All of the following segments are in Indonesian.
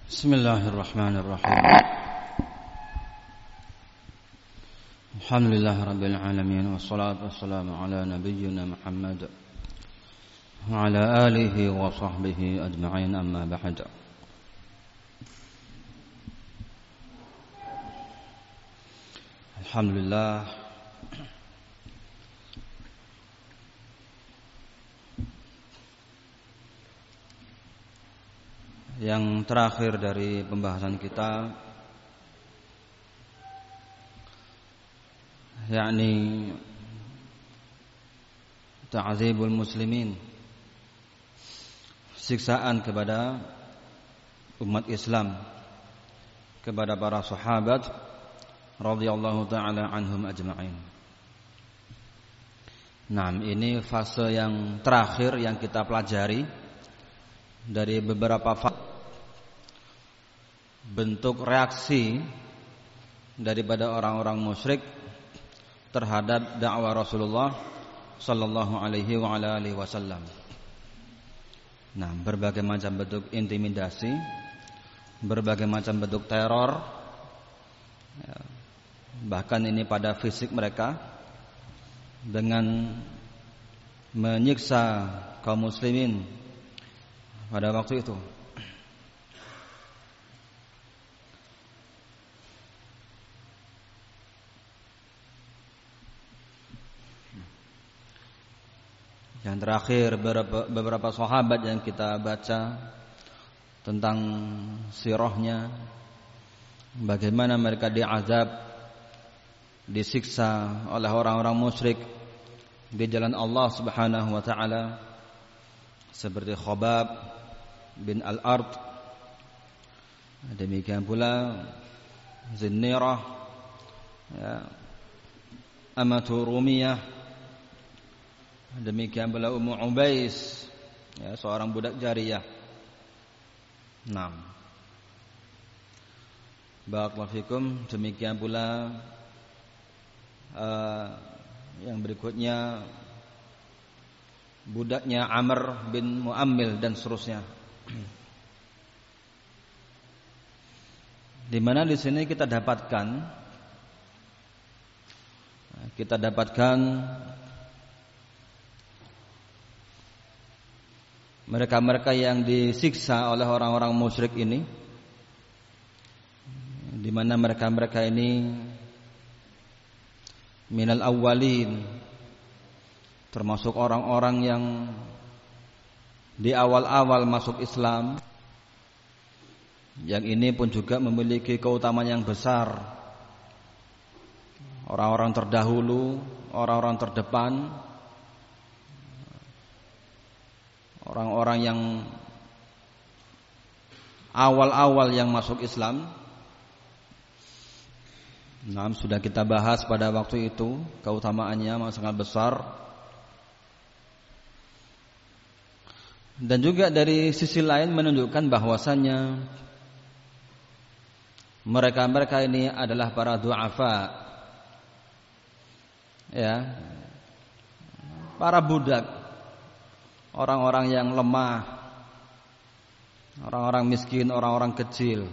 Bismillahirrahmanirrahim. Alhamdulillahirabbil alamin wassalatu wassalamu ala nabiyyina Muhammad wa ala alihi wa sahbihi ajma'in, amma ba'd. Alhamdulillah, yang terakhir dari pembahasan kita, yakni ta'zibul muslimin, siksaan kepada umat Islam, kepada para sahabat radhiyallahu taala anhum ajma'in. Nah, ini fase yang terakhir yang kita pelajari dari beberapa bentuk reaksi daripada orang-orang musyrik terhadap dakwah Rasulullah sallallahu alaihi wa ala alihi wasallam. Nah, berbagai macam bentuk intimidasi, berbagai macam bentuk teror, bahkan ini pada fisik mereka, dengan menyiksa kaum muslimin pada waktu itu. Yang terakhir, beberapa sahabat yang kita baca tentang sirahnya, bagaimana mereka diazab, disiksa oleh orang-orang musyrik di jalan Allah Subhanahu wa taala, seperti Khabab bin Al-Ard, demikian pula Zinnirah, Amatu Rumiyah, demikian pula Ummu Ubais, seorang budak jariyah. Barakallahu fikum. Demikian pula yang berikutnya budaknya Amr bin Muammil dan seterusnya. Di mana di sini kita dapatkan mereka-mereka yang disiksa oleh orang-orang musyrik ini, di mana mereka-mereka ini minal awwalin, termasuk orang-orang yang di awal-awal masuk Islam, yang ini pun juga memiliki keutamaan yang besar. Orang-orang terdahulu, orang-orang terdepan, orang-orang yang awal-awal yang masuk Islam. Sudah kita bahas pada waktu itu, keutamaannya sangat besar. Dan juga dari sisi lain menunjukkan bahwasannya mereka-mereka ini adalah para du'afa, para budak, orang-orang yang lemah, orang-orang miskin, orang-orang kecil.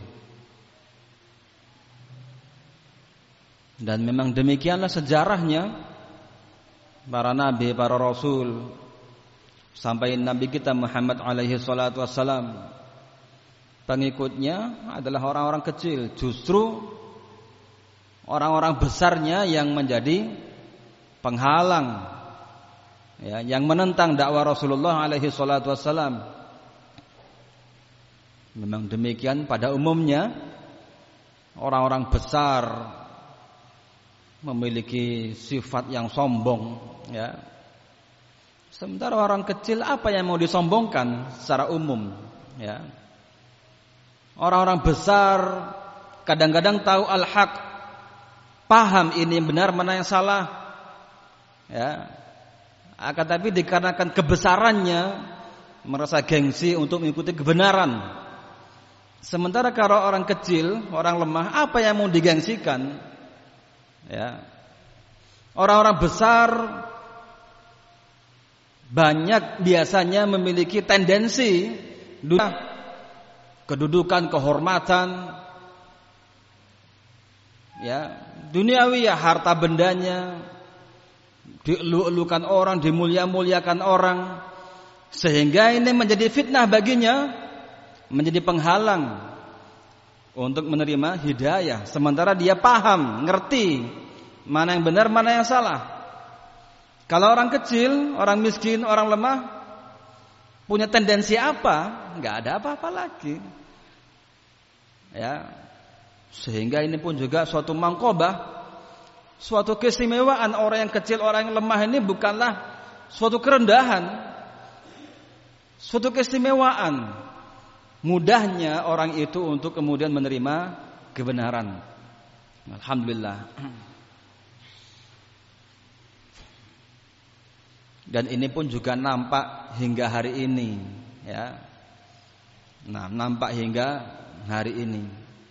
Dan memang demikianlah sejarahnya para nabi, para rasul, sampai nabi kita Muhammad alaihi salatu wassalam, pengikutnya adalah orang-orang kecil. Justru orang-orang besarnya yang menjadi penghalang, yang menentang dakwah Rasulullah alaihi salatu wassalam. Memang demikian pada umumnya, orang-orang besar memiliki sifat yang sombong, sementara orang kecil apa yang mau disombongkan secara umum, Orang-orang besar kadang-kadang tahu al-haq, paham ini yang benar, mana yang salah, akan tapi dikarenakan kebesarannya merasa gengsi untuk mengikuti kebenaran. Sementara kalau orang kecil, orang lemah, apa yang mau digengsikan? Orang-orang besar banyak biasanya memiliki tendensi kedudukan, kehormatan, ya, duniawi ya, harta bendanya, dielu-elukan orang, dimulia-muliakan orang, sehingga ini menjadi fitnah baginya, menjadi penghalang untuk menerima hidayah. Sementara dia paham, ngerti mana yang benar, mana yang salah. Kalau orang kecil, orang miskin, orang lemah punya tendensi apa? Nggak ada apa-apa lagi. Ya, sehingga ini pun juga suatu mangkobah, suatu keistimewaan. Orang yang kecil, orang yang lemah ini bukanlah suatu kerendahan, suatu keistimewaan. Mudahnya orang itu untuk kemudian menerima kebenaran. Alhamdulillah. Dan ini pun juga nampak hingga hari ini, ya. Nah, nampak hingga hari ini.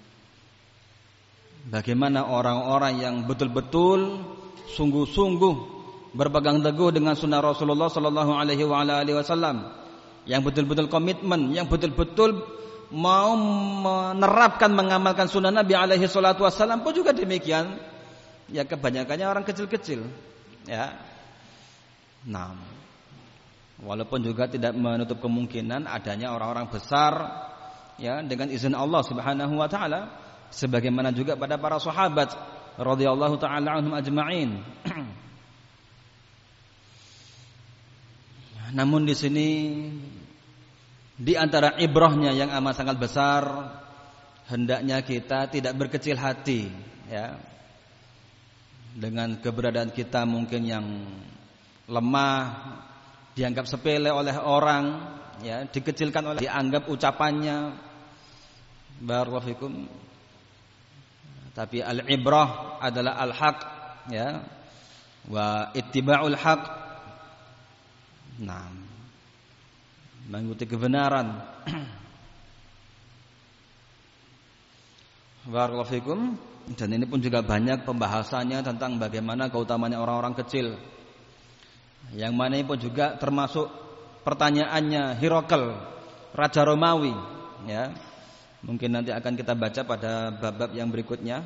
Bagaimana orang-orang yang betul-betul sungguh-sungguh berpegang teguh dengan sunnah Rasulullah sallallahu alaihi wasallam, yang betul-betul komitmen, yang betul-betul mau menerapkan, mengamalkan sunnah Nabi alaihi salatu wasallam pun juga demikian. Ya, kebanyakannya orang kecil-kecil, ya. Nah, walaupun juga tidak menutup kemungkinan adanya orang-orang besar, ya, dengan izin Allah Subhanahu wa taala, sebagaimana juga pada para sahabat radhiyallahu taala anhum ajma'in. Namun di sini di antara ibrahnya yang amat sangat besar, hendaknya kita tidak berkecil hati, ya, dengan keberadaan kita mungkin yang lemah, dianggap sepele oleh orang, ya, dikecilkan oleh, dianggap ucapannya. Barakallahu fikum. Tapi al-ibrah adalah al-haq, ya, wa ittiba'ul haq. Nah, mengikuti kebenaran. Barakallahu fikum. Dan ini pun juga banyak pembahasannya tentang bagaimana keutamaannya orang-orang kecil. Yang mana ini pun juga termasuk pertanyaannya Herakles, Raja Romawi, ya. Mungkin nanti akan kita baca pada bab-bab yang berikutnya.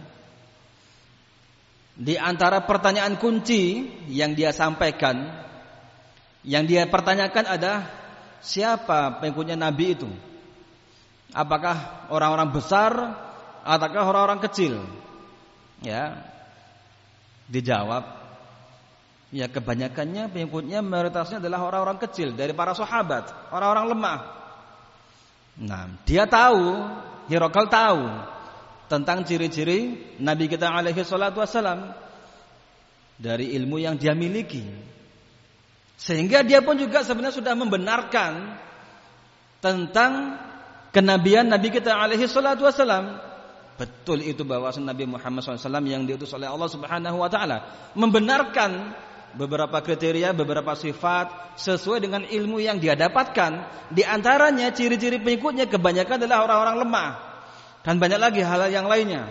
Di antara pertanyaan kunci yang dia sampaikan, yang dia pertanyakan adalah siapa pengikutnya Nabi itu? Apakah orang-orang besar ataukah orang-orang kecil? Ya, dijawab, ya, kebanyakannya pengikutnya mayoritasnya adalah orang-orang kecil dari para sahabat, orang-orang lemah. Nah, dia tahu, Herakles tahu tentang ciri-ciri Nabi kita alaihi salatu wasalam dari ilmu yang dia miliki. Sehingga dia pun juga sebenarnya sudah membenarkan tentang kenabian Nabi kita alaihi salatu wasalam. Betul itu bahwa Nabi Muhammad SAW yang diutus oleh Allah Subhanahu wa taala, membenarkan beberapa kriteria, beberapa sifat sesuai dengan ilmu yang dia dapatkan. Di antaranya ciri-ciri pengikutnya kebanyakan adalah orang-orang lemah, dan banyak lagi hal yang lainnya.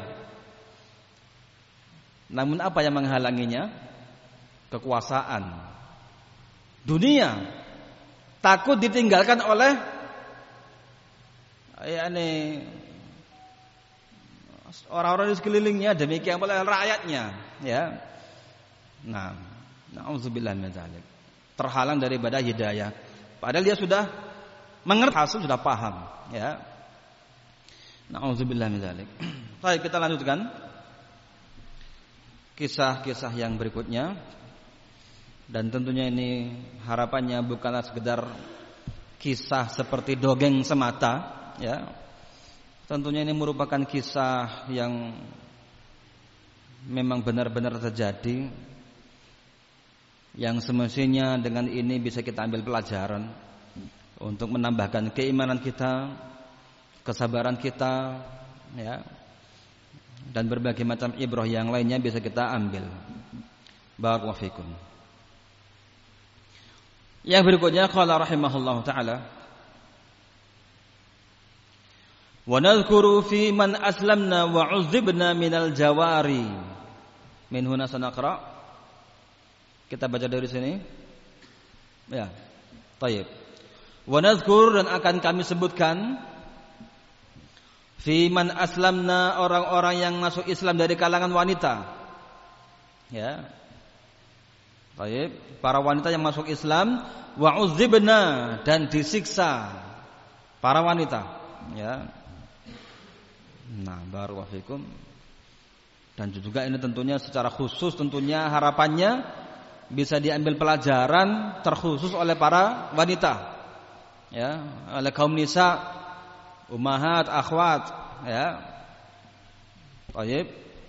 Namun apa yang menghalanginya? Kekuasaan, dunia, takut ditinggalkan oleh orang-orang di sekelilingnya, demikian pula rakyatnya, ya. Nah, na'udzubillah min dzalik. Terhalang daripada hidayah. Padahal dia sudah mengerti, hasil sudah paham, ya. Na'udzubillah min dzalik. Baik, kita lanjutkan kisah-kisah yang berikutnya. Dan tentunya ini harapannya bukanlah sekedar kisah seperti dongeng semata, ya. Tentunya ini merupakan kisah yang memang benar-benar terjadi, yang semestinya dengan ini bisa kita ambil pelajaran untuk menambahkan keimanan kita, kesabaran kita, ya, dan berbagai macam ibrah yang lainnya bisa kita ambil. Barakallahu fikum. Yang berikutnya qala rahimahullahu taala, wa nadhkuru fi man aslamna wa 'uzzibna minal jawari. Min huna sanaqra. Kita baca dari sini. Ya. Baik. Wa nadhkur, dan akan kami sebutkan Fi man aslamna, orang-orang yang masuk Islam dari kalangan wanita. Ya. Baik, para wanita yang masuk Islam, wa uzibna, dan disiksa para wanita. Ya. Nah, barakallahu fikum. Dan juga ini tentunya secara khusus, tentunya harapannya bisa diambil pelajaran terkhusus oleh para wanita. Ya, oleh kaum nisa, ummahat, akhwat, ya. Baik.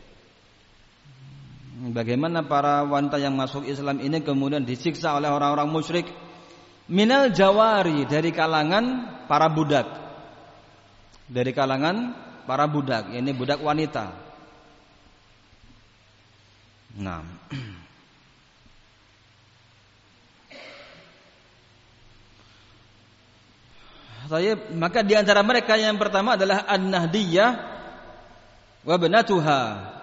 Bagaimana para wanita yang masuk Islam ini kemudian disiksa oleh orang-orang musyrik, minal jawari, dari kalangan para budak. Dari kalangan para budak, ini budak wanita. Nah. Maka di antara mereka yang pertama adalah An-Nahdiyah wa banatuha.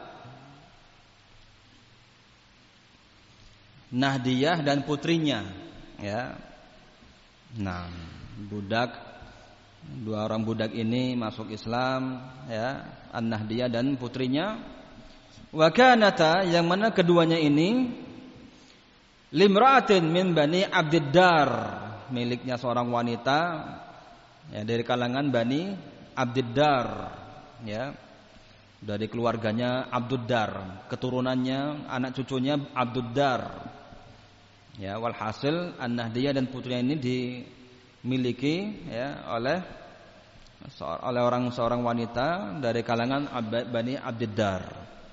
Nahdiyah dan putrinya, ya. Nah, budak, dua orang budak ini masuk Islam, ya, An-Nahdiyah dan putrinya. Wa kanata, yang mana keduanya ini limra'atin min Bani Abdiddar, miliknya seorang wanita, ya, dari kalangan Bani Abdiddar, ya, dari keluarganya Abduddar, keturunannya, anak cucunya Abduddar. Ya, walhasil An-Nahdiyah dan putrinya ini dimiliki, ya, oleh seorang wanita dari kalangan Bani Abdiddar.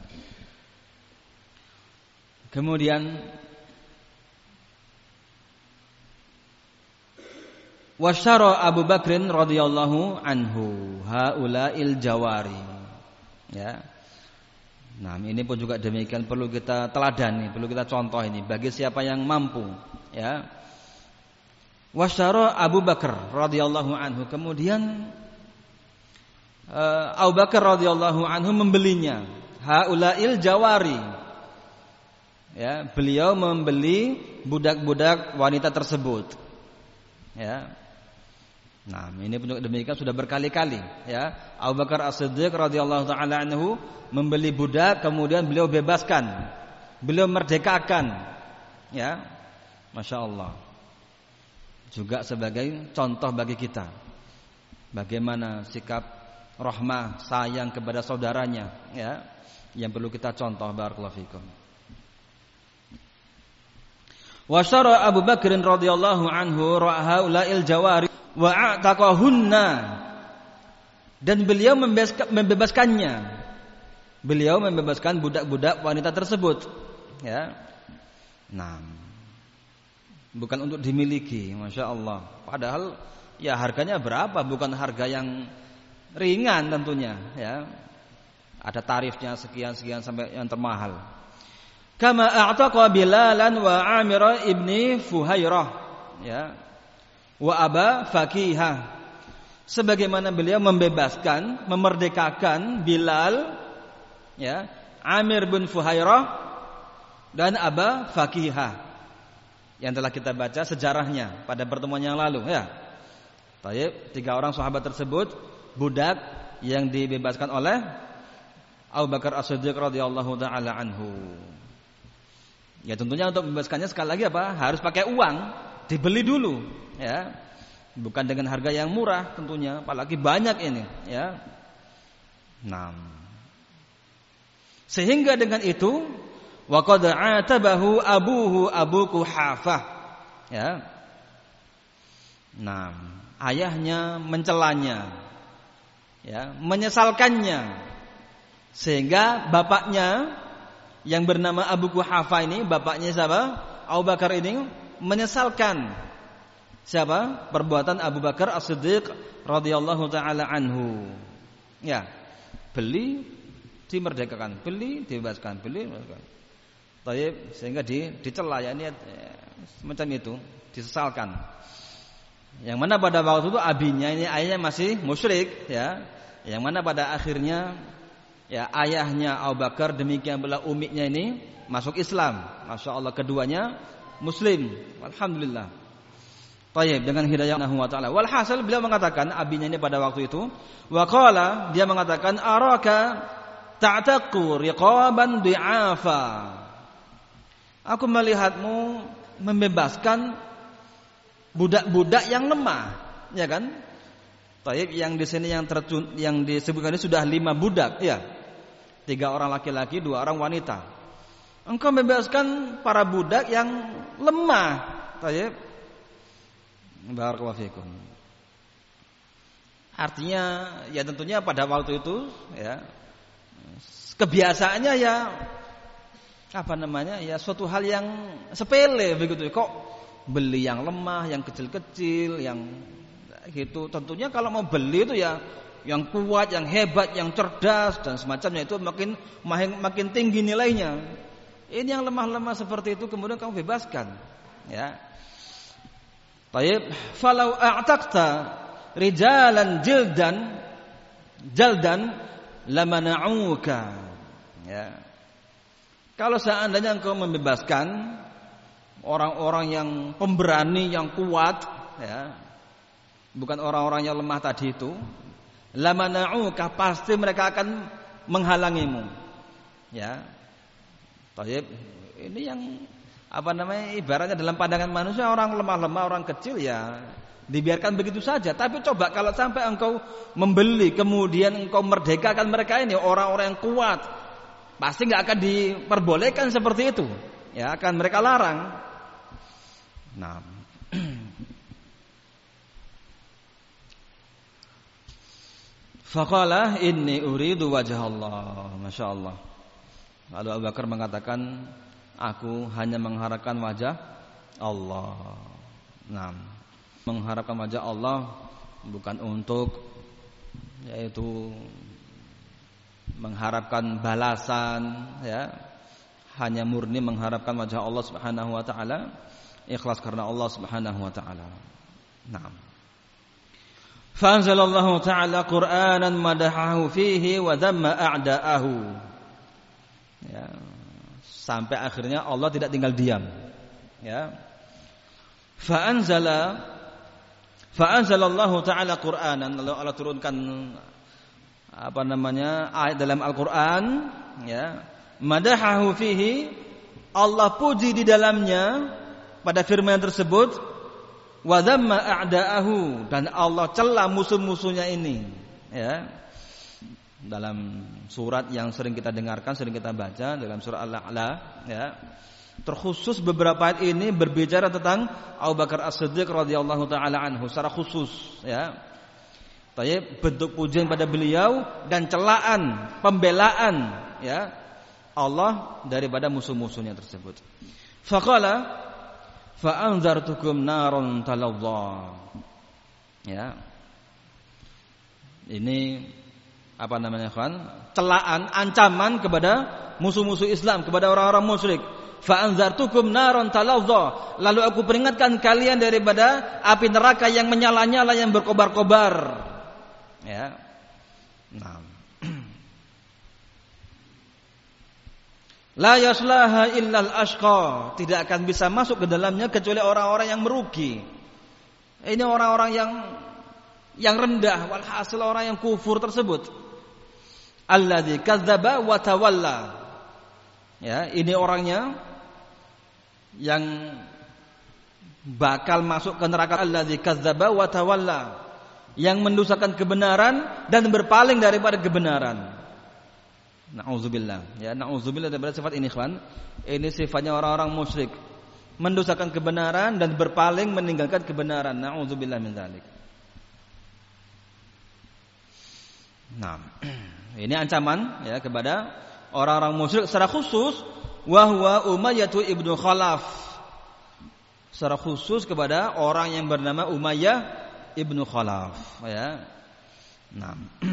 Kemudian wasyara Abu Bakrin radhiyallahu anhu haula'il jawari. Ya. Nah, ini pun juga demikian perlu kita teladani, perlu kita contoh ini bagi siapa yang mampu, ya. Wasyara Abu Bakar radhiyallahu anhu, kemudian Abu Bakar radhiyallahu anhu membelinya, haula'il jawari. Ya, beliau membeli budak-budak wanita tersebut. Ya. Nah, ini pun demikian sudah berkali-kali, ya. Abu Bakar As-Siddiq radhiyallahu taala anhu membeli budak, kemudian beliau bebaskan, beliau merdekakan, ya. Masya Allah. Juga sebagai contoh bagi kita, bagaimana sikap rahmah, sayang kepada saudaranya, ya, yang perlu kita contoh. Barakallahu fikum. Wa syara Abu Bakrin radhiyallahu anhu haula'il jawari wa a'taqahunna, dan beliau membebaskannya. Beliau membebaskan budak-budak wanita tersebut, ya. Nah, bukan untuk dimiliki, Masya Allah. Padahal ya harganya berapa? Bukan harga yang ringan tentunya, ya. Ada tarifnya sekian-sekian sampai yang termahal. Kama a'taqa Bilalan wa Amir ibni Fuhairah, ya, wa Aba Fakihah, sebagaimana beliau membebaskan, memerdekakan Bilal, ya, Amir bin Fuhairah dan Aba Fakihah, yang telah kita baca sejarahnya pada pertemuan yang lalu, ya. Baik, 3 orang sahabat tersebut budak yang dibebaskan oleh Abu Bakar As-Siddiq radhiyallahu taala anhu. Ya, tentunya untuk membebaskannya sekali lagi apa? Harus pakai uang, dibeli dulu, ya. Bukan dengan harga yang murah tentunya, apalagi banyak ini, ya. Nah, sehingga dengan itu wa qad atabahu abuhu Abu Quhafah, ya. Nah, ayahnya mencelanya, ya, menyesalkannya, sehingga bapaknya yang bernama Abu Quhafah ini, bapaknya siapa? Abu Bakar ini menyesalkan siapa? Perbuatan Abu Bakar As-Siddiq radhiyallahu taala anhu. Ya, beli dimerdekakan, beli dibebaskan, beli dibebaskan. Baik, sehingga dicela, ya, ini semacam itu, disesalkan. Yang mana pada waktu itu abinya, ini ayahnya masih musyrik, ya. Yang mana pada akhirnya, ya, ayahnya Abu Bakar demikian pula umiknya ini masuk Islam. Masya Allah, keduanya Muslim. Alhamdulillah. Tayyib, dengan hidayah Allah wa ta'ala. Walhasil beliau mengatakan, abinya ini pada waktu itu, wa qala, dia mengatakan, araka ta'taqu riqaban du'afa. Aku melihatmu membebaskan budak-budak yang lemah, ya kan? Tayyib, yang di sini yang disebutkan ini sudah 5 budak, ya. 3 orang laki-laki, 2 orang wanita. Engkau membebaskan para budak yang lemah. Tayyib. Barakallahu fikum. Artinya ya tentunya pada waktu itu ya kebiasaannya ya ya suatu hal yang sepele begitu. Kok beli yang lemah, yang kecil-kecil, yang gitu. Tentunya kalau mau beli itu ya yang kuat, yang hebat, yang cerdas dan semacamnya, itu makin tinggi nilainya. Ini yang lemah-lemah seperti itu kemudian kamu bebaskan, ya. Tayyib, falau a'taqta rijalan jaldan lamana'uka. Ya. Kalau seandainya engkau membebaskan orang-orang yang pemberani, yang kuat, ya. Bukan orang-orang yang lemah tadi itu, lamana'uka, pasti mereka akan menghalangimu. Ya. Tayyib, ini yang ibaratnya dalam pandangan manusia orang lemah-lemah, orang kecil ya dibiarkan begitu saja. Tapi coba kalau sampai engkau membeli kemudian engkau merdekakan mereka ini, orang-orang yang kuat, pasti nggak akan diperbolehkan seperti itu. Ya, akan mereka larang. Nah, faqala inni uridu wajah Allah. Masya Allah. Lalu Abu Bakar mengatakan, aku hanya mengharapkan wajah Allah. Nah, mengharapkan wajah Allah bukan untuk yaitu mengharapkan balasan, ya. Hanya murni mengharapkan wajah Allah Subhanahu wa taala, ikhlas karena Allah Subhanahu wa taala. Naam. Fa anzalallahu ta'ala Qur'anan madahahu fihi wa dhamma a'da'ahu. Ya. Sampai akhirnya Allah tidak tinggal diam. Ya. Fa anzalallahu ta'ala Qur'anan, lalu Allah turunkan ayat dalam Al-Qur'an, ya. Madahahu fihi, Allah puji di dalamnya pada firman tersebut, wa dhamma a'da'ahu, dan Allah cela musuh-musuhnya ini, ya. Dalam surat yang sering kita dengarkan, sering kita baca dalam surah Al-A'la, ya. Terkhusus beberapa ayat ini berbicara tentang Abu Bakar As-Siddiq radhiyallahu taala anhu secara khusus, ya. Tayyib, bentuk pujian pada beliau dan celaan, pembelaan, ya, Allah daripada musuh-musuhnya tersebut. Faqala fa anzartukum naron talazza. Ya. Ini celaan, ancaman kepada musuh-musuh Islam, kepada orang-orang musyrik. Fa anzartukum naron talazza, lalu aku peringatkan kalian daripada api neraka yang menyala-nyala, yang berkobar-kobar. Ya. Nah. La yaslaha illal ashqa, tidak akan bisa masuk ke dalamnya kecuali orang-orang yang merugi. Ini orang-orang yang rendah, walhasil orang yang kufur tersebut. Alladzi kadzdzaba wa tawalla. Ya, ini orangnya yang bakal masuk ke neraka. Alladzi kadzdzaba wa tawalla, yang mendustakan kebenaran dan berpaling daripada kebenaran. Na'udzubillah, ya, na'udzubillah daripada sifat ini, ikhwan. Ini sifatnya orang-orang musyrik, mendustakan kebenaran dan berpaling meninggalkan kebenaran. Na'udzubillah min dzalik. Nah, ini ancaman, ya, kepada orang-orang musyrik secara khusus, wa huwa Umayyah ibnu Khalaf. Secara khusus kepada orang yang bernama Umayyah ibnu Khalaf, ya. Nah,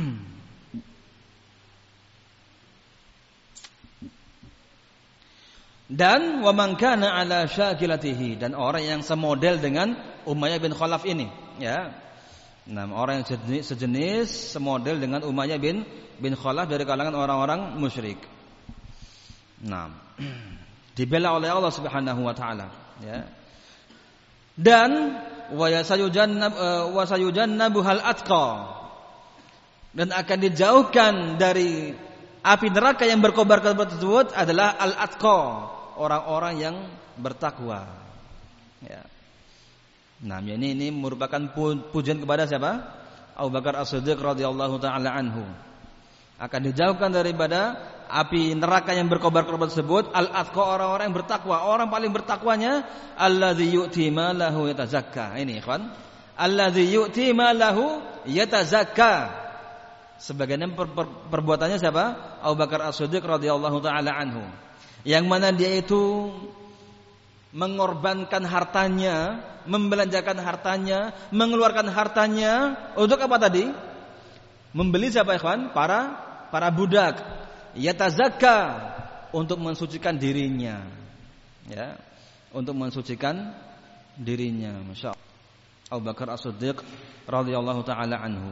dan wa man kana ala syakilatihi, dan orang yang semodel dengan Umayyah bin Khalaf ini, ya. Nah, orang yang sejenis semodel dengan Umayyah bin Khalaf dari kalangan orang-orang musyrik. Nah, dibela oleh Allah Subhanahu wa taala, ya. Dan wa sayujannabuhal atqa, dan akan dijauhkan dari api neraka yang berkobar-kobar tersebut adalah al-atqa, orang-orang yang bertakwa. Ya. Nah, ini merupakan pujian kepada siapa? Abu Bakar As-Siddiq radhiyallahu taala anhu. Akan dijauhkan daripada api neraka yang berkobar-kobar tersebut al-atqa, orang-orang yang bertakwa. Orang paling bertakwanya allazi yu'ti malahu yatazakka. Ini ikhwan, allazi yu'ti malahu yatazakka. Sebagian perbuatannya siapa? Abu Bakar As-Siddiq radhiyallahu taala anhu. Yang mana dia itu mengorbankan hartanya, membelanjakan hartanya, mengeluarkan hartanya untuk apa tadi? Membeli siapa ikhwan? Para budak. Yatazakka, untuk mensucikan dirinya. Ya, untuk mensucikan dirinya. Masya Allah. Abu Bakar As-Siddiq radhiyallahu taala anhu.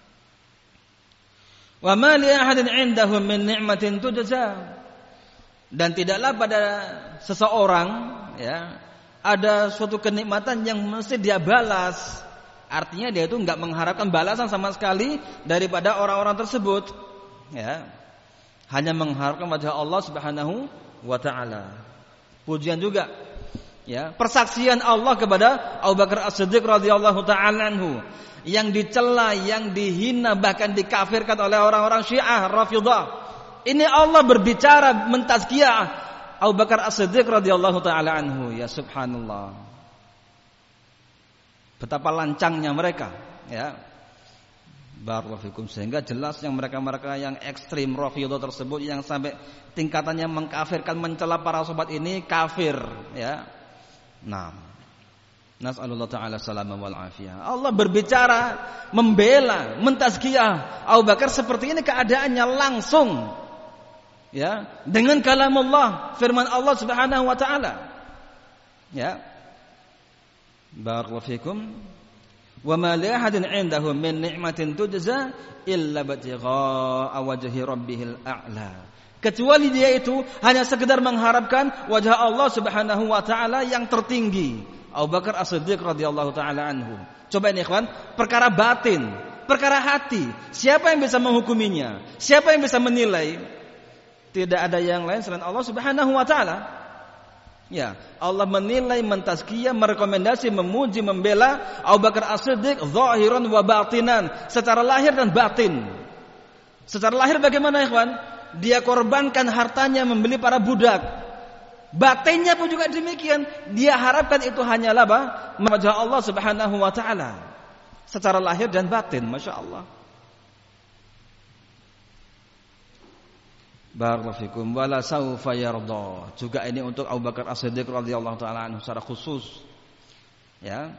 Wa ma li ahadin 'indahu min ni'matin tujza. Dan tidaklah pada seseorang, ya, ada suatu kenikmatan yang mesti dia balas. Artinya dia itu enggak mengharapkan balasan sama sekali daripada orang-orang tersebut, ya. Hanya mengharapkan wajah Allah Subhanahu wa taala. Pujian juga, ya, persaksian Allah kepada Abu Bakar As-Siddiq radhiyallahu taala anhu, yang dicela, yang dihina, bahkan dikafirkan oleh orang-orang Syiah Rafidhah. Ini Allah berbicara mentazkiyah Abu Bakar As-Siddiq radhiyallahu taala anhu. Ya subhanallah. Betapa lancangnya mereka, ya. Barakallahu fikum. Sehingga jelas yang mereka-mereka yang ekstrim Rafidhah tersebut yang sampai tingkatannya mengkafirkan, mencela para sahabat ini kafir, ya. Nah, nas'alullah ta'ala salama wal afiyah. Allah berbicara, membela, mentazkiyah Abu Bakar seperti ini keadaannya langsung, ya, dengan kalamullah, firman Allah Subhanahu wa taala. Ya. Barakallahu fikum. Wa ma li ahadin 'indahu min ni'matin tujza illa batigha wajhi rabbihil a'la. Kecuali dia itu hanya sekedar mengharapkan wajah Allah Subhanahu wa taala yang tertinggi. Abu Bakar As-Siddiq radhiyallahu taala anhu. Coba ini ikhwan, perkara batin, perkara hati, siapa yang bisa menghukuminya? Siapa yang bisa menilai? Tidak ada yang lain selain Allah Subhanahu wa taala. Ya, Allah menilai, mentazkiyah, merekomendasi, memuji, membela Abu Bakar As-Siddiq zahiran wa batinan, secara lahir dan batin. Secara lahir bagaimana ikhwan? Dia korbankan hartanya membeli para budak. Batinnya pun juga demikian. Dia harapkan itu hanyalah apa? Wajah Allah Subhanahu wa taala. Secara lahir dan batin, Masya Allah. Barakallahu fikum. Wala saufa yarda. Juga ini untuk Abu Bakar As-Siddiq radhiyallahu taala anhu secara khusus. Ya.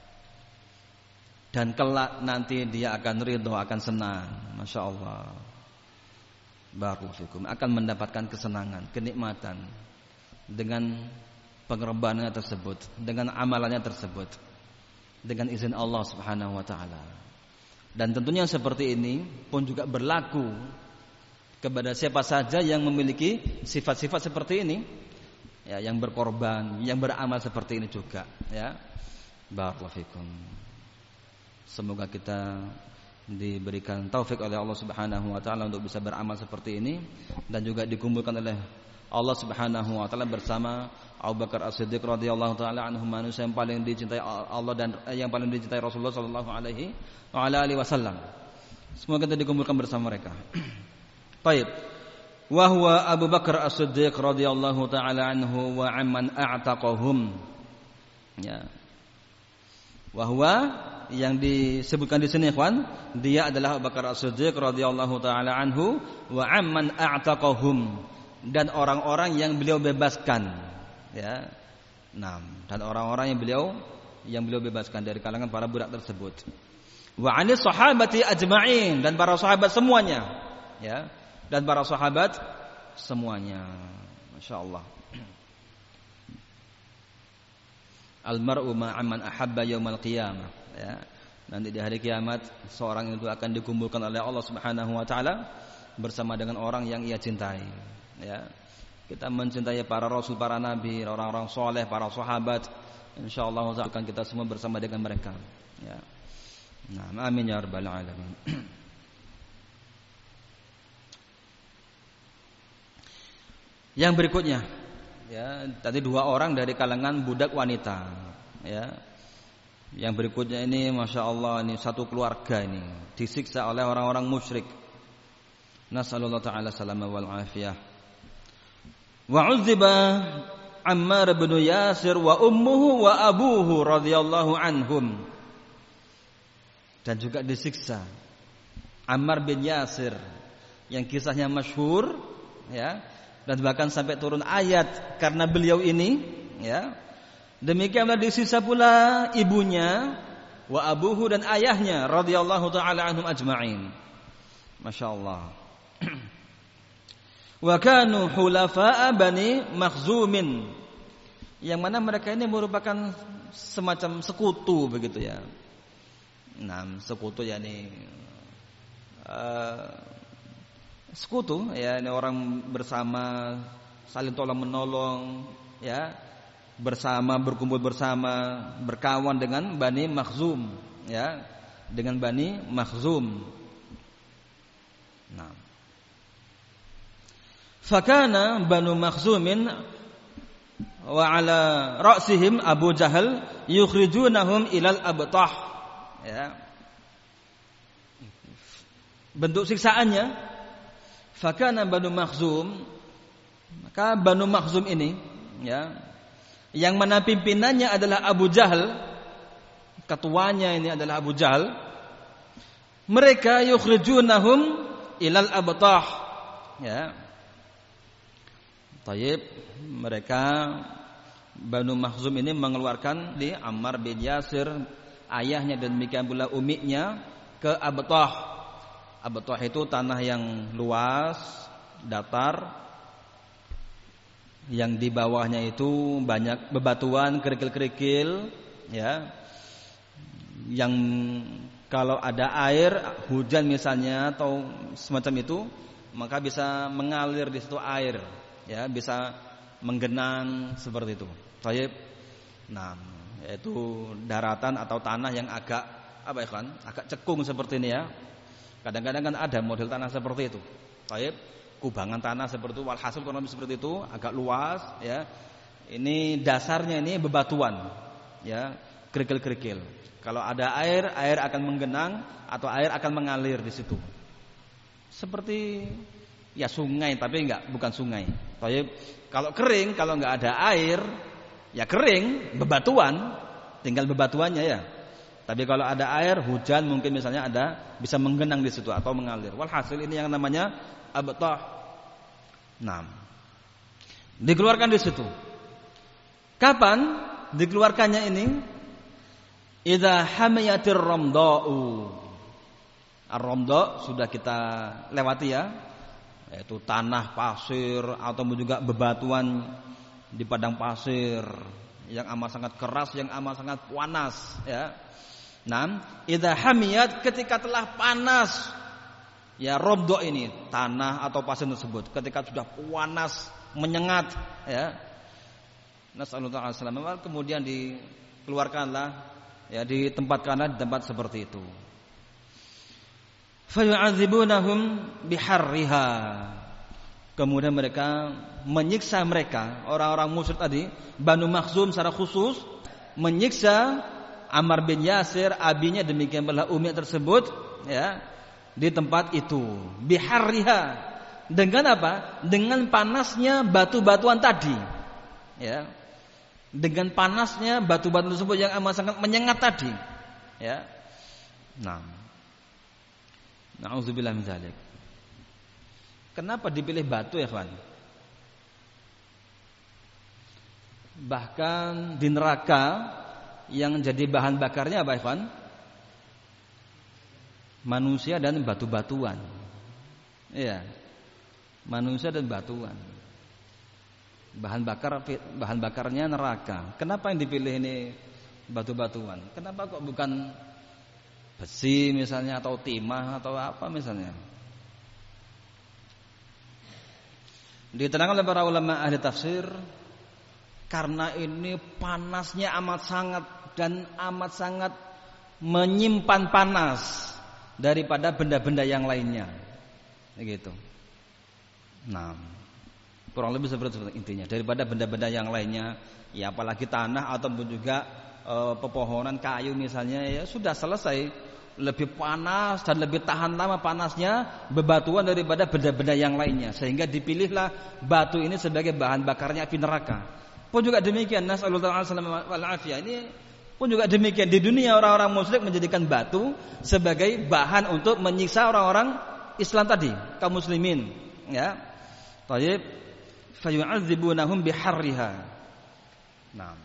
Dan kelak nanti dia akan ridho, akan senang. Masya Allah. Barakallahu fikum. Akan mendapatkan kesenangan, kenikmatan dengan pengorbanannya tersebut, dengan amalannya tersebut, dengan izin Allah Subhanahu wa taala. Dan tentunya seperti ini pun juga berlaku kepada siapa saja yang memiliki sifat-sifat seperti ini, ya, yang berkorban, yang beramal seperti ini juga, ya. Barakallahu fikum. Semoga kita diberikan taufik oleh Allah Subhanahu wa taala untuk bisa beramal seperti ini dan juga dikumpulkan oleh Allah Subhanahu wa taala bersama Abu Bakar As-Siddiq radhiyallahu taala anhu, manusia yang paling dicintai Allah dan yang paling dicintai Rasulullah sallallahu alaihi wasallam. Semoga kita dikumpulkan bersama mereka. Baik. Wa huwa Abu Bakar As-Siddiq radhiyallahu taala anhu wa amman a'taqahum. Ya. Wa huwa yang disebutkan di sini ikhwan, dia adalah Abu Bakar As-Siddiq radhiyallahu taala anhu wa amman a'taqahum, dan orang-orang yang beliau bebaskan, ya. Nah, dan orang-orang yang beliau bebaskan dari kalangan para budak tersebut. Wa 'anis sahabati ajma'in, dan para sahabat semuanya, ya. Dan para sahabat semuanya. Masyaallah. Al-mar'u ma'aman ahabba yaumal qiyamah, ya. Nanti di hari kiamat seorang itu akan dikumpulkan oleh Allah Subhanahu wa taala bersama dengan orang yang ia cintai, ya. Kita mencintai para rasul, para nabi, orang-orang soleh, para sahabat, Insyaallah akan kita semua bersama dengan mereka. Ya. Nah, amin ya rabbal alamin. Yang berikutnya, ya, tadi 2 orang dari kalangan budak wanita, ya. Yang berikutnya ini, masya Allah, ini satu keluarga ini disiksa oleh orang-orang musyrik. Nasallallahu taala salama wal afiyah. Wa uzziba Ammar bin Yasir wa ummuhu wa abuhu radhiyallahu anhum. Dan juga disiksa Ammar bin Yasir yang kisahnya masyhur, ya, dan bahkan sampai turun ayat karena beliau ini, ya. Demikianlah disiksa pula ibunya wa abuhu dan ayahnya radhiyallahu taala anhum ajma'in. Masyaallah. Wa kanu hulafa'a Bani Makhzumin, yang mana mereka ini merupakan semacam sekutu begitu ya. Nah, sekutu yakni sekutu ya, ini orang bersama saling tolong menolong, ya, bersama berkumpul bersama, berkawan dengan Bani Makhzum, ya, dengan Bani Makhzum. Nah, fakana Banu Makhzumin wa ala ra'sihim Abu Jahal yukhrijunahum ilal abtah, ya. Bentuk siksaannya, fakana Banu Makhzum, maka Banu Makhzum ini, ya, yang mana pimpinannya adalah Abu Jahal, ketuanya ini adalah Abu Jahal. Mereka yukhrijunahum ilal abtah, ya. Tayyib, mereka Banu Makhzum ini mengeluarkan di Ammar bin Yasir, ayahnya, dan demikian pula umiknya ke Abtah. Abtah itu tanah yang luas, datar, yang di bawahnya itu banyak bebatuan, kerikil-kerikil, ya. Yang kalau ada air hujan misalnya atau semacam itu, maka bisa mengalir di situ air, ya, bisa menggenang seperti itu. Tayyib. Nah, yaitu daratan atau tanah yang agak apa ya kan? Agak cekung seperti ini ya. Kadang-kadang kan ada model tanah seperti itu. Tayyib, kubangan tanah seperti itu, walhasil kurang lebih seperti itu, agak luas, ya. Ini dasarnya ini bebatuan, ya, kerikil-kerikil. Kalau ada air, air akan menggenang atau air akan mengalir di situ. Seperti ya sungai, tapi bukan sungai. Tayyib. Kalau kering, kalau enggak ada air, ya kering, bebatuan, tinggal bebatuannya ya. Tapi kalau ada air, hujan mungkin misalnya ada, bisa menggenang di situ atau mengalir. Walhasil ini yang namanya abtah. Nah, dikeluarkan di situ. Kapan dikeluarkannya ini? Idza hamayatir ramda'u. Ar-ramda' sudah kita lewati ya, yaitu tanah pasir atau juga bebatuan di padang pasir yang amat sangat keras, yang amat sangat panas, ya. Nah, idza hamiyat, ketika telah panas, ya, ramda' ini tanah atau pasir tersebut ketika sudah panas, menyengat, ya. Nasallallahu alaihi wasallam, kemudian dikeluarkanlah, ya, ditempatkanlah di tempat seperti itu. Fayu'adzibunahum biharriha. Kemudian mereka menyiksa mereka, orang-orang musyrik tadi, Banu Makhzum secara khusus menyiksa Ammar bin Yasir, abinya, demikian pula umi tersebut, ya, di tempat itu. Biharriha, dengan apa? Dengan panasnya batu-batuan tadi, ya. Dengan panasnya batu-batu tersebut yang amat sangat menyengat tadi, ya. Nah, na'udzubillah min dzalik. Kenapa dipilih batu ya, kawan? Bahkan di neraka yang jadi bahan bakarnya apa, kawan? Manusia dan batu-batuan. Iya. Manusia dan batuan. Bahan bakarnya neraka. Kenapa yang dipilih ini batu-batuan? Kenapa kok bukan besi misalnya, atau timah atau apa misalnya? Diterangkan oleh para ulama ahli tafsir, karena ini panasnya amat sangat dan amat sangat menyimpan panas daripada benda-benda yang lainnya. Begitu. Nah, kurang lebih seperti itu intinya. Daripada benda-benda yang lainnya, ya apalagi tanah ataupun juga pepohonan kayu misalnya, ya sudah selesai. Lebih panas dan lebih tahan lama panasnya bebatuan daripada benda-benda yang lainnya, sehingga dipilihlah batu ini sebagai bahan bakarnya api neraka. Pun juga demikian, nasallallahu alaihi wasallam wal afiyah, ini pun juga demikian. Di dunia orang-orang musyrik menjadikan batu sebagai bahan untuk menyiksa orang-orang Islam tadi, kaum muslimin, ya. Thayyib, fayu'adzibunahum biharriha. Nah,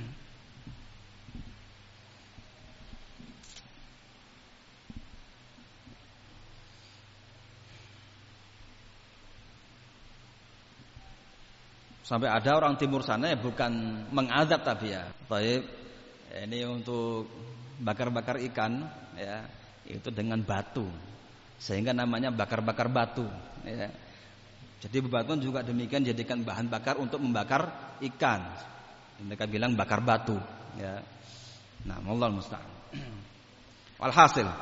sampai ada orang timur sana ya bukan mengazab tapi ya, baik, ini untuk bakar-bakar ikan ya, itu dengan batu, sehingga namanya bakar-bakar batu ya. Jadi bebatuan juga demikian, jadikan bahan bakar untuk membakar ikan. Mereka bilang bakar batu ya. Nah, wallahu musta'an. Walhasil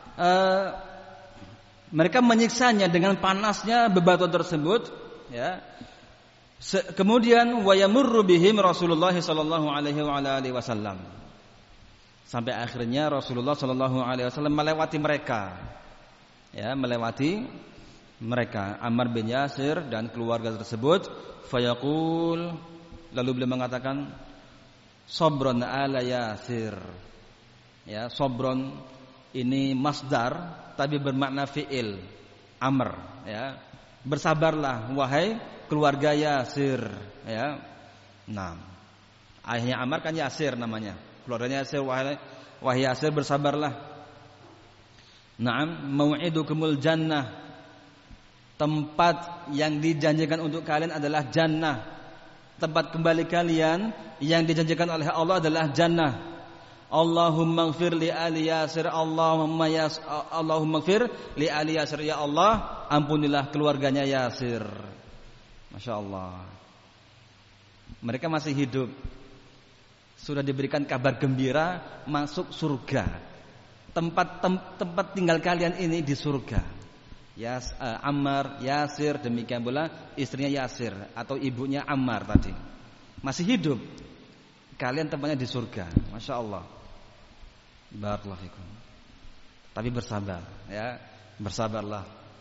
mereka menyiksanya dengan panasnya bebatuan tersebut ya. Kemudian wayamurru bihim Rasulullah sallallahu alaihi wasallam. Sampai akhirnya Rasulullah sallallahu alaihi wasallam melewati mereka. Ya, melewati mereka, Ammar bin Yasir dan keluarga tersebut. Fayaqul, lalu beliau mengatakan, sabron ala Yasir. Ya, sabron ini masdar tapi bermakna fi'il, amr ya. Bersabarlah wahai keluarga Yasir ya. Nah, ayahnya Ammar kan Yasir namanya. Keluarganya Yasir, wahai Yasir bersabarlah. Naam, mau'idukumul jannah. Tempat yang dijanjikan untuk kalian adalah jannah. Tempat kembali kalian yang dijanjikan oleh Allah adalah jannah. Allahumma ighfir li ali Yasir, Allahumma ighfir li ali Yasir, ya Allah ampunilah keluarganya Yasir. Masya Allah. Mereka masih hidup, sudah diberikan kabar gembira masuk surga. Tempat tinggal kalian ini di surga. Ammar, Yasir, demikian pula istrinya Yasir atau ibunya Ammar tadi masih hidup. Kalian tempatnya di surga. Masya Allah. Barakallahu fikum. Tapi bersabar ya, bersabarlah.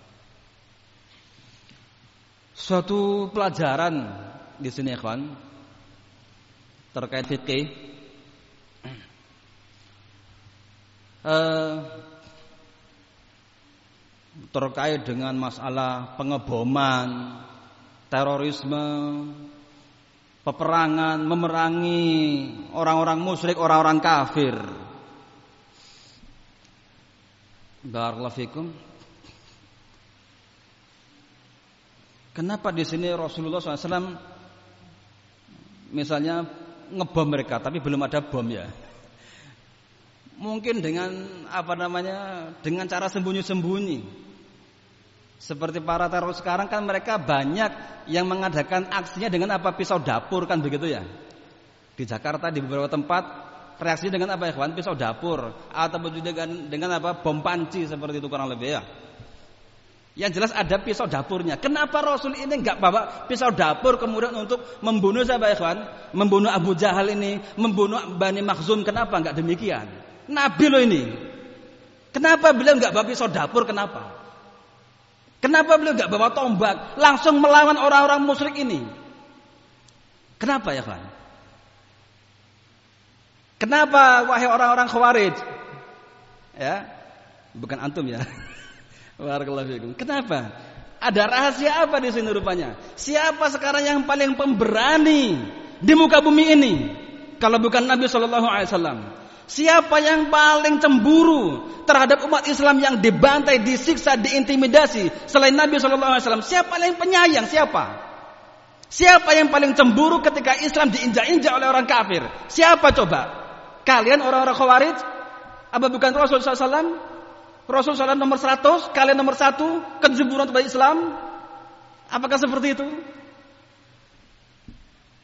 Suatu pelajaran di sini ikhwan terkait fikih terkait dengan masalah pengeboman, terorisme, peperangan, memerangi orang-orang musyrik, orang-orang kafir. Barakallahu fikum. Kenapa di sini Rasulullah SAW misalnya ngebom mereka, tapi belum ada bom ya? Mungkin dengan dengan cara sembunyi-sembunyi. Seperti para teroris sekarang kan mereka banyak yang mengadakan aksinya dengan pisau dapur kan begitu ya. Di Jakarta di beberapa tempat reaksinya dengan ya kawan? Pisau dapur atau dengan bom panci seperti itu kurang lebih ya. Yang jelas ada pisau dapurnya. Kenapa Rasul ini enggak bawa pisau dapur kemudian untuk membunuh ya kawan? Membunuh Abu Jahal ini, membunuh Bani Makhzum, kenapa enggak demikian? Nabi loh ini. Kenapa beliau enggak bawa pisau dapur, kenapa? Kenapa beliau enggak bawa tombak langsung melawan orang-orang musyrik ini? Kenapa ya kawan? Kenapa wahai orang-orang Khawarij? Ya, bukan antum ya. Barakallahu fikum. Kenapa? Ada rahasia apa di sini rupanya? Siapa sekarang yang paling pemberani di muka bumi ini? Kalau bukan Nabi sallallahu alaihi wasallam. Siapa yang paling cemburu terhadap umat Islam yang dibantai, disiksa, diintimidasi selain Nabi sallallahu alaihi wasallam? Siapa yang penyayang? Siapa? Siapa yang paling cemburu ketika Islam diinjak-injak oleh orang kafir? Siapa coba? Kalian orang-orang Khawarij? Apa bukan Rasul SAW? Rasul SAW nomor 100, kalian nomor 1 kecemburuan kepada Islam? Apakah seperti itu?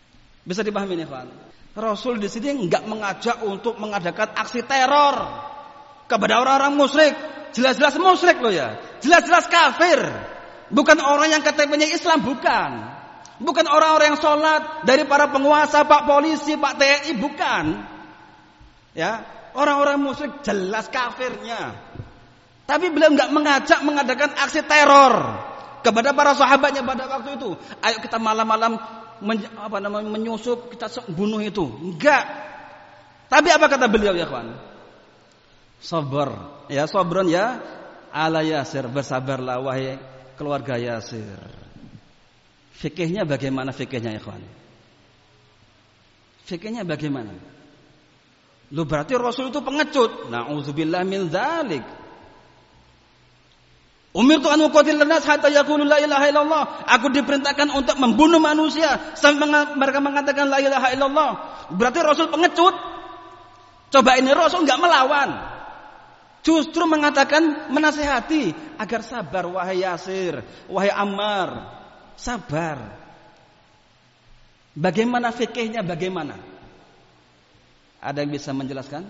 Bisa dipahami nih, Pak? Rasul di sini enggak mengajak untuk mengadakan aksi teror kepada orang-orang musyrik. Jelas-jelas musyrik loh ya. Jelas-jelas kafir. Bukan orang yang KTP-nya Islam, bukan. Bukan orang-orang yang sholat dari para penguasa, Pak Polisi, Pak TNI, bukan. Ya, orang-orang musyrik jelas kafirnya. Tapi beliau enggak mengajak mengadakan aksi teror kepada para sahabatnya pada waktu itu. Ayo kita malam-malam menyusup, kita bunuh itu. Enggak. Tapi apa kata beliau ya kawan? Sabar. Ya, sabron ya ala Yasir, bersabarlah wahai keluarga Yasir. Fikihnya bagaimana fikihnya ya kawan? Fikihnya bagaimana? Lu berarti Rasul itu pengecut. Na'udzubillah min dzalik. Umirtu an uqatilan nas hatta yaqulu la ilaha illallah. Aku diperintahkan untuk membunuh manusia sampai mereka mengatakan la ilaha illallah. Berarti Rasul pengecut. Coba ini Rasul enggak melawan. Justru mengatakan, menasihati agar sabar wahai Yasir, wahai Ammar. Sabar. Bagaimana fikihnya bagaimana? Ada yang bisa menjelaskan?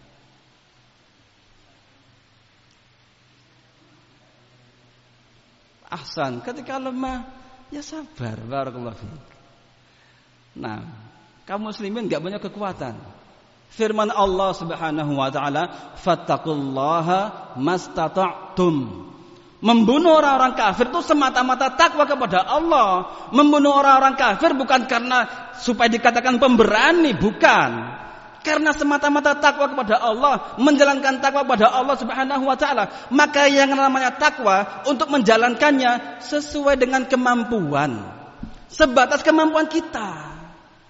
Ahsan, ketika lemah ya sabar, barakallahu fiik. Nah, kaum muslimin enggak punya kekuatan. Firman Allah Subhanahu wa taala, "Fattaqullaha mastata'tum." Membunuh orang-orang kafir itu semata-mata takwa kepada Allah. Membunuh orang-orang kafir bukan karena supaya dikatakan pemberani, bukan. Karena semata-mata takwa kepada Allah, menjalankan takwa kepada Allah Subhanahu wa taala. Maka yang namanya takwa untuk menjalankannya sesuai dengan kemampuan. Sebatas kemampuan kita.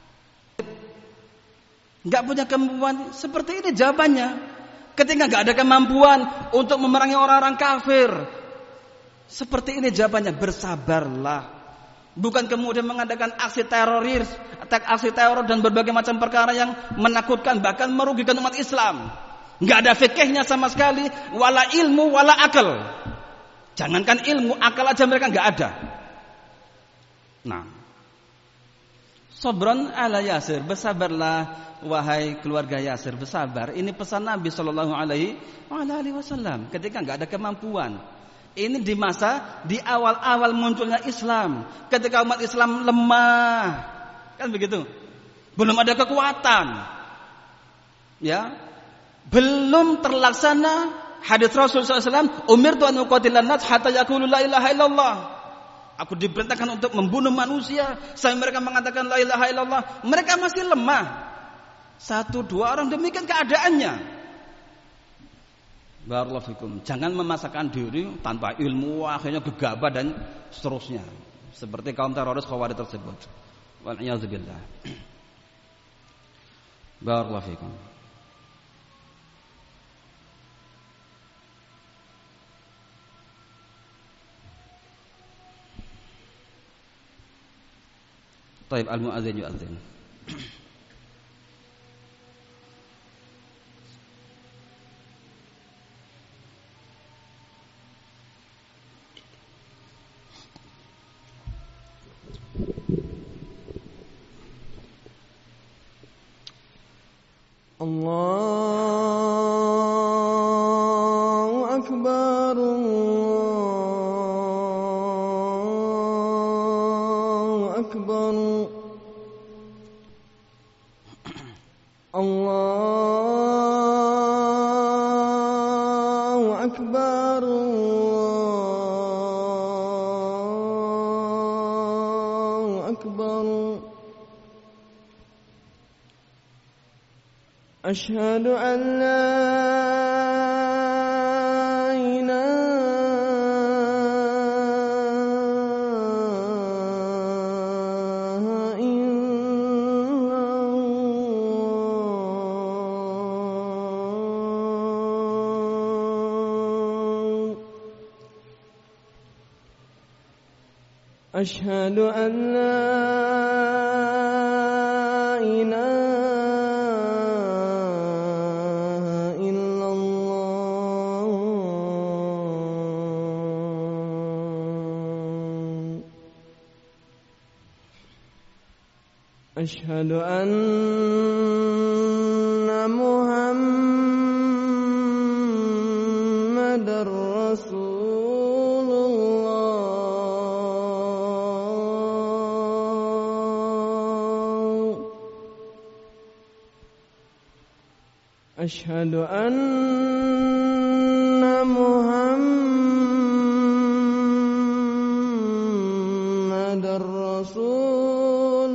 Enggak punya kemampuan, seperti ini jawabannya. Ketika enggak ada kemampuan untuk memerangi orang-orang kafir, seperti ini jawabannya, bersabarlah. Bukan kemudian mengadakan aksi teroris, aksi teror dan berbagai macam perkara yang menakutkan bahkan merugikan umat Islam. Enggak ada fikihnya sama sekali, wala ilmu wala akal. Jangankan ilmu, akal aja mereka enggak ada. Nah, sabran ala Yasir, bersabarlah wahai keluarga Yasir, bersabar. Ini pesan Nabi sallallahu alaihi wasallam ketika enggak ada kemampuan. Ini di masa di awal-awal munculnya Islam, ketika umat Islam lemah, kan begitu, belum ada kekuatan, ya, belum terlaksana hadis Rasul SAW, umirtu an uqatilan nas hatta yaqulu la ilaha illallah. Aku diperintahkan untuk membunuh manusia sampai mereka mengatakan la ilaha illallah. Mereka masih lemah, 1-2 orang, demikian keadaannya. Barakallahu fikum. Jangan memasakkan diri tanpa ilmu, akhirnya gegabah dan seterusnya. Seperti kaum teroris Khawarij tersebut. Wal iyaz billah. Barakallahu fikum. Baik, al-muadzin yu'adzin. Allahu Akbar, Allahu Akbar, Allahu Akbar, Allahu Akbar. أشهد أن لا إله إلا الله أشهد أن لا إله أشهد أن محمدًا رسول الله أشهد أن محمدًا رسول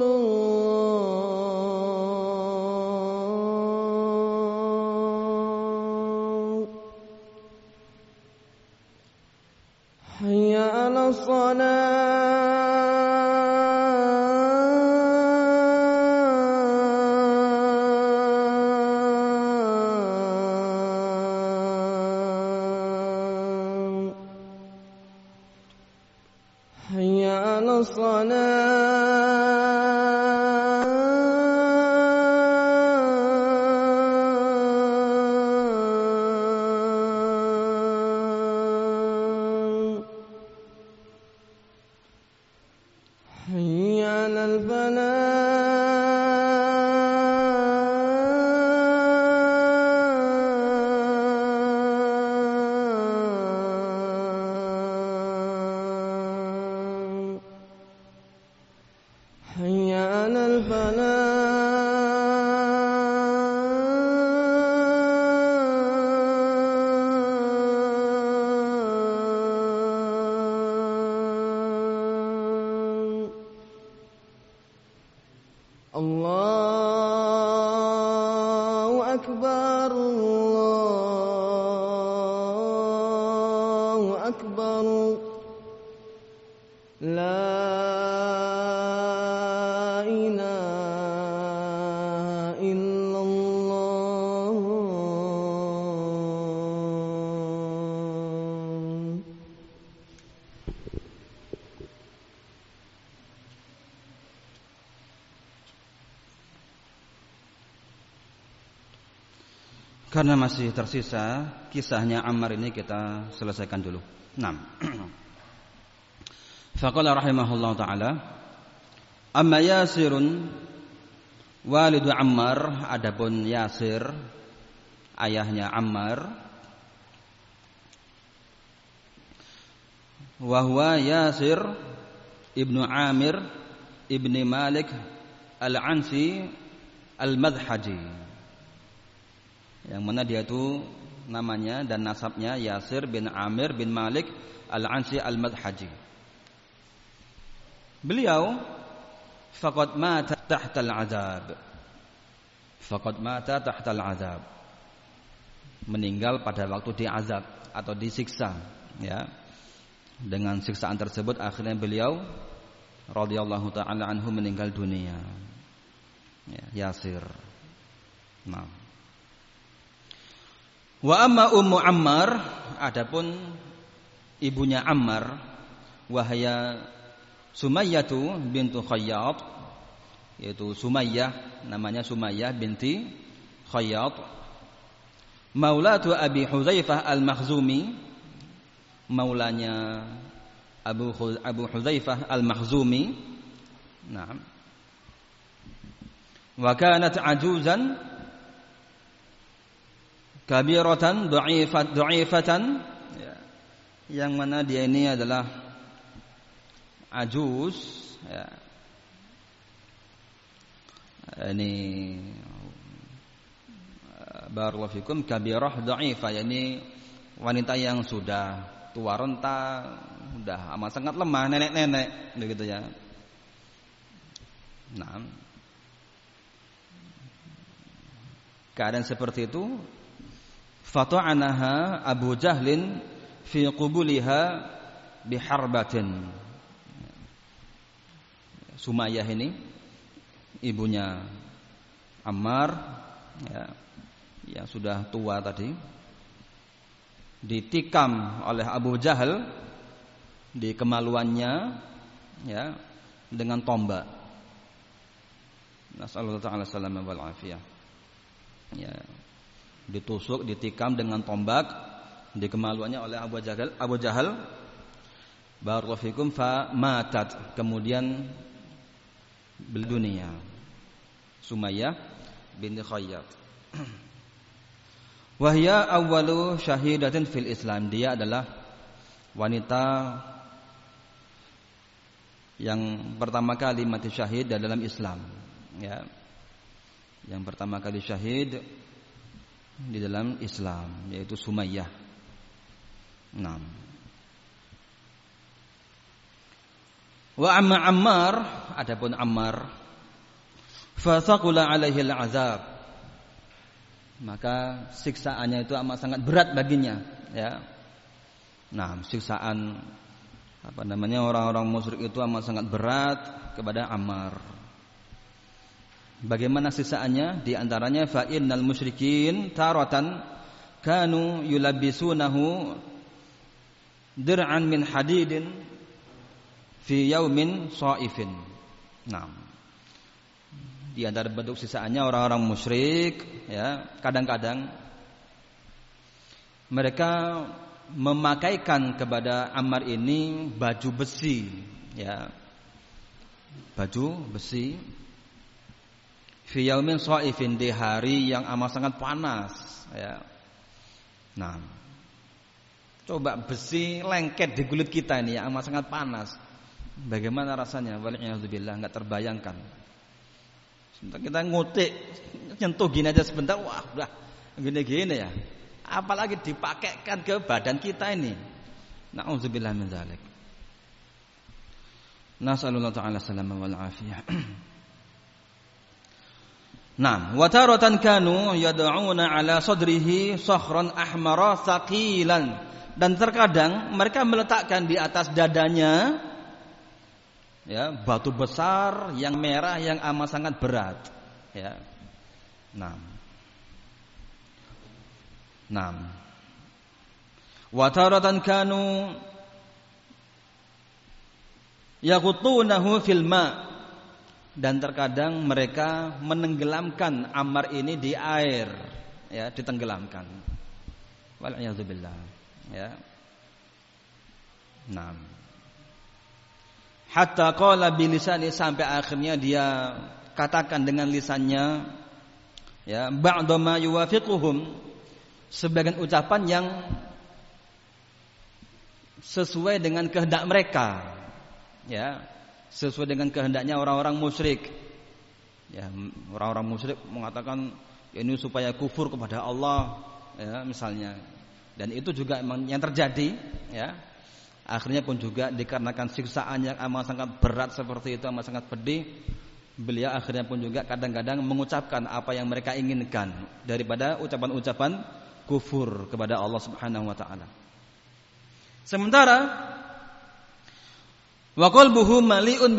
الله حي على الصلاة حي على الصلاة حي على الفلاح حي على الفلاح الله أكبر الله أكبر لا إله إلا الله Karena masih tersisa kisahnya Ammar ini kita selesaikan dulu. 6. Faqala rahimahullahu taala, amma Yasirun walidu Ammar, adapun Yasir ayahnya Ammar, wa huwa Yasir ibnu Amir ibni Malik al-Ansi al-Madhaji, yang mana dia itu namanya dan nasabnya Yasir bin Amir bin Malik al-Ansi al-Madhaji. Beliau faqad mata tahta al-azab. Faqad mata tahta al-azab. Meninggal pada waktu diazab atau disiksa, ya. Dengan siksaan tersebut akhirnya beliau radhiyallahu taala anhu meninggal dunia. Ya, Yasir. Nah. Wa amma ummu Ammar, adapun ibunya Ammar, wahaya Sumayyatu bintu Khayyat, yaitu Sumayyah, namanya Sumayyah binti Khayyat, maulatu Abi Hudzaifah al-Makhzumi, maulanya Abu Hudzaifah al-Makhzumi. Naam. Wa kanat ajuzan kabiratan dha'ifatan, ya, yang mana dia ini adalah ajuz, ya. Ini barakallahu fikum, kabirah dha'ifah, yakni wanita yang sudah tua renta, sudah amat sangat lemah, nenek-nenek begitu ya. Nah, keadaan seperti itu, fata'anaha Abu Jahlin fi qubuliha biharbatin. Sumayyah ini ibunya Ammar, ya, yang sudah tua tadi, ditikam oleh Abu Jahal di kemaluannya, ya, dengan tombak. Nasallallahu ta'ala salamah wal afiyah. Ya, ditusuk, ditikam dengan tombak di kemaluannya oleh Abu Jahal. Barakallahu fikum, fa matat, kemudian dunia. Sumayyah binti Khayyat. Wahya awwalu syahidatin fil Islam. Dia adalah wanita yang pertama kali mati syahid dalam Islam, ya. Yang pertama kali syahid di dalam Islam, yaitu Sumayyah. 6. Wa amma Ammar, adapun Ammar, fa thaqula alaihi al-azab, maka siksaannya itu amat sangat berat baginya, ya. Siksaan orang-orang musyrik itu amat sangat berat kepada Ammar. Bagaimana siksaannya? Di antaranya fa innal musyrikin taratan kanu yulabbisunahu dir'an min hadidin fi yaumin shaifin. Di antara bentuk siksaannya orang-orang musyrik, ya, kadang-kadang mereka memakaikan kepada Ammar ini baju besi, ya. Baju besi fi yaumin shaifin, di hari yang amat sangat panas, ya. Coba besi lengket di kulit kita ini yang amat sangat panas. Bagaimana rasanya? Wal'iyadzubillah, enggak terbayangkan. Sebentar kita ngutik, nyentuh gini aja sebentar, wah, udah gini-gini ya. Apalagi dipakaikan ke badan kita ini. Na'udzubillah min dzalik. Nas'alullah ta'ala salamah wal afiyah. Wa taratan kanu yad'una ala sadrihi sakhran ahmara thaqilan, dan terkadang mereka meletakkan di atas dadanya, ya, batu besar yang merah yang amat sangat berat, ya. Wa taratan kanu yaqutunahu fil ma', dan terkadang mereka menenggelamkan Ammar ini di air, ya, ditenggelamkan. Wal'iyadzubillah, ya. Hatta qala bilisani, sampai akhirnya dia katakan dengan lisannya, ya, ba'da ma yuwafiquhum, sebagian ucapan yang sesuai dengan kehendak mereka, ya, sesuai dengan kehendaknya orang-orang musyrik. Ya, orang-orang musyrik mengatakan ini supaya kufur kepada Allah, ya, misalnya. Dan itu juga memang yang terjadi, ya. Akhirnya pun juga dikarenakan siksaan yang amat sangat berat seperti itu, amat sangat pedih, beliau akhirnya pun juga kadang-kadang mengucapkan apa yang mereka inginkan daripada ucapan-ucapan kufur kepada Allah Subhanahu wa taala. Sementara wa qalbuhu mali'un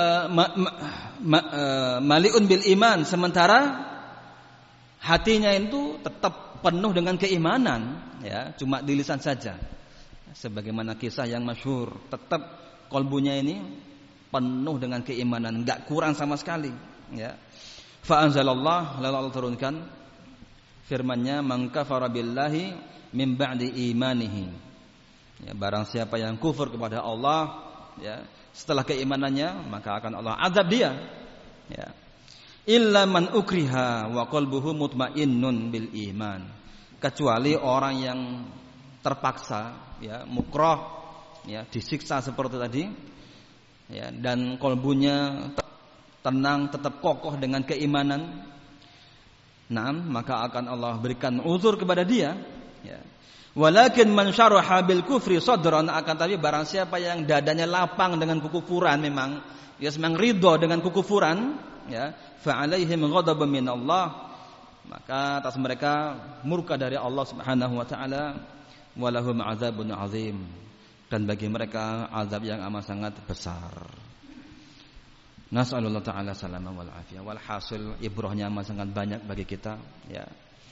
bil iman, sementara hatinya itu tetap penuh dengan keimanan, ya, cuma di lisan saja. Sebagaimana kisah yang masyhur, tetap qalbunya ini penuh dengan keimanan, enggak kurang sama sekali, ya. Fa anzalallah, lalu Allah turunkan firman-Nya, man kafara billahi min ba'di imanihi. Ya, barang siapa yang kufur kepada Allah, ya, setelah keimanannya, maka akan Allah azab dia, ya. Illa man ukriha wa qalbuhu mutmainnun bil iman, kecuali orang yang terpaksa, ya, mukrah, ya, disiksa seperti tadi, ya, dan qalbunya tenang, tetap kokoh dengan keimanan, maka akan Allah berikan uzur kepada dia, ya. Walakin man syaraha bil kufri sadran, akan tapi barang siapa yang dadanya lapang dengan kekufuran, memang dia memang ridho dengan kekufuran, ya, fa alaihim ghadabun min Allah, maka atas mereka murka dari Allah Subhanahu wa taala, walahum azabun azim, dan bagi mereka azab yang amat sangat besar. Nas'alullah ta'ala salamah wal afiyah. Walhasil ibrahnya amat sangat banyak bagi kita, ya.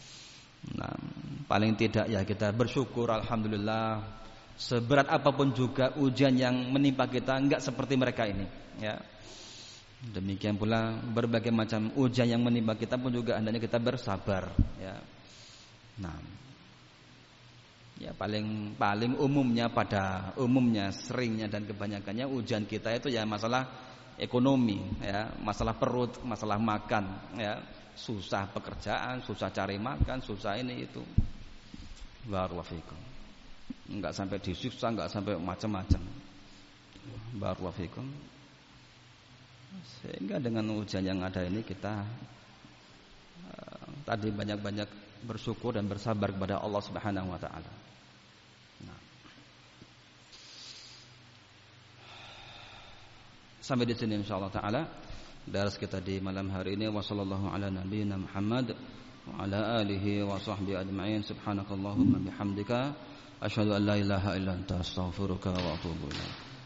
Paling tidak ya kita bersyukur, alhamdulillah, seberat apapun juga ujian yang menimpa kita enggak seperti mereka ini, ya. Demikian pula berbagai macam ujian yang menimpa kita pun juga hendaknya kita bersabar, ya. Ya, paling umumnya, pada umumnya, seringnya dan kebanyakannya ujian kita itu ya masalah ekonomi, ya, masalah perut, masalah makan, ya, susah pekerjaan, susah cari makan, susah ini itu. Barakallahu fikum. Enggak sampai disiksa, enggak sampai macam-macam. Barakallahu fikum. Sehingga dengan ujian yang ada ini kita tadi banyak-banyak bersyukur dan bersabar kepada Allah Subhanahu wa taala. Nah. Sampai di sini insyaallah taala daras kita di malam hari ini. Wassallallahu ala nabiyyina Muhammad wa ala alihi wa sahbihi ajma'in. Subhanakallahumma bihamdika asyhadu an la ilaha illa anta astaghfiruka wa atubu ilaik.